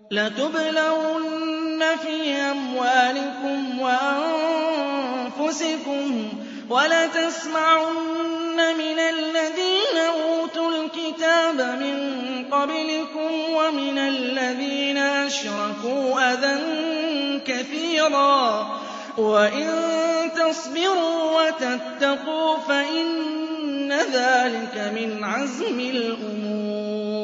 لَتُبْلَوُنَّ فِي أَمْوَالِكُمْ وَأَنفُسِكُمْ وَلَتَسْمَعُنَّ مِنَ الَّذِينَ أُوتُوا الْكِتَابَ مِن قَبْلِكُمْ وَمِنَ الَّذِينَ أَشْرَكُوا أَذًى كَثِيرًا ۚ وَإِن تَصْبِرُوا وَتَتَّقُوا فَإِنَّ ذَٰلِكَ مِنْ عَزْمِ الْأُمُورِ